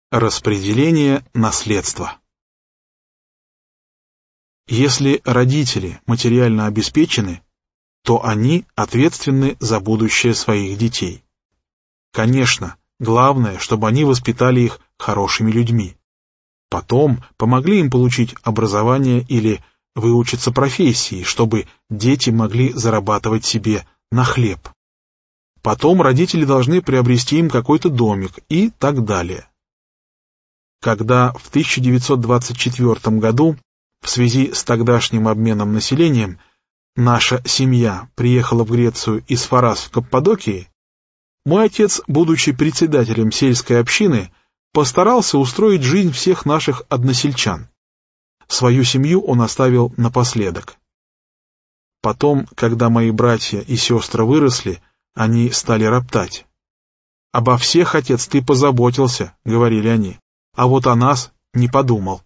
Распределение наследства. Если родители материально обеспечены, то они ответственны за будущее своих детей. Конечно, главное, чтобы они воспитали их хорошими людьми. Потом помогли им получить образование или выучиться профессии, чтобы дети могли зарабатывать себе на хлеб. Потом родители должны приобрести им какой-то домик и так далее. Когда в 1924 году в связи с тогдашним обменом населением наша семья приехала в Грецию из Фарас в Каппадокии, мой отец, будучи председателем сельской общины, постарался устроить жизнь всех наших односельчан. Свою семью он оставил напоследок. Потом, когда мои братья и сестры выросли, они стали роптать. «Обо всех, отец, ты позаботился», — говорили они, — «а вот о нас не подумал».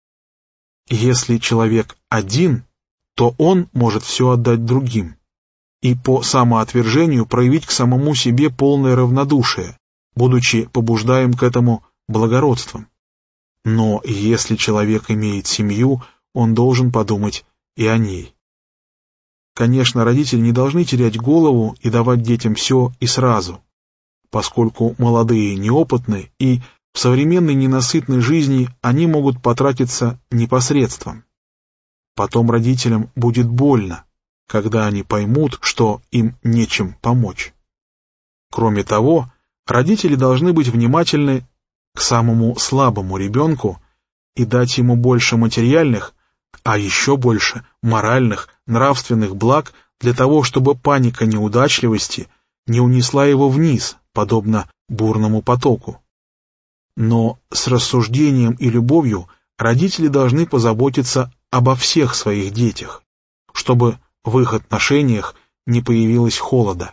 Если человек один, то он может все отдать другим и по самоотвержению проявить к самому себе полное равнодушие, будучи побуждаем к этому благородством. Но если человек имеет семью, он должен подумать и о ней. Конечно, родители не должны терять голову и давать детям все и сразу, поскольку молодые неопытны и в современной ненасытной жизни они могут потратиться непосредством. Потом родителям будет больно, когда они поймут, что им нечем помочь. Кроме того, родители должны быть внимательны к самому слабому ребенку и дать ему больше материальных, а еще больше моральных, нравственных благ для того, чтобы паника неудачливости не унесла его вниз, подобно бурному потоку. Но с рассуждением и любовью родители должны позаботиться обо всех своих детях, чтобы в их отношениях не появилось холода.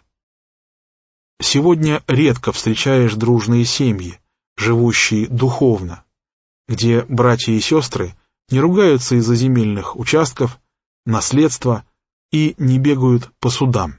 Сегодня редко встречаешь дружные семьи, живущие духовно, где братья и сестры не ругаются из-за земельных участков, наследства и не бегают по судам.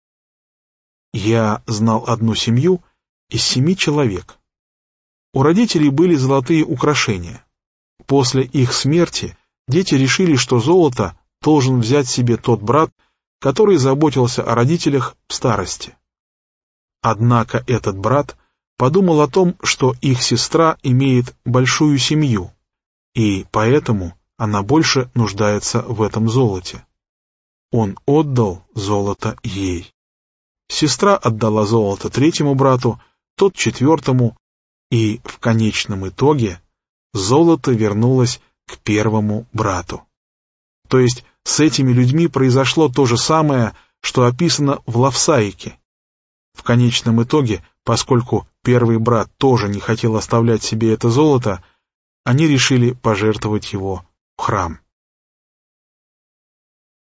Я знал одну семью из 7 человек. У родителей были золотые украшения. После их смерти дети решили, что золото должен взять себе тот брат, который заботился о родителях в старости. Однако этот брат подумал о том, что их сестра имеет большую семью, и поэтому она больше нуждается в этом золоте. Он отдал золото ей. Сестра отдала золото 3-му брату, тот 4-му, и в конечном итоге золото вернулось к 1-му брату. То есть с этими людьми произошло то же самое, что описано в Лавсаике. В конечном итоге, поскольку 1-й брат тоже не хотел оставлять себе это золото, они решили пожертвовать его в храм.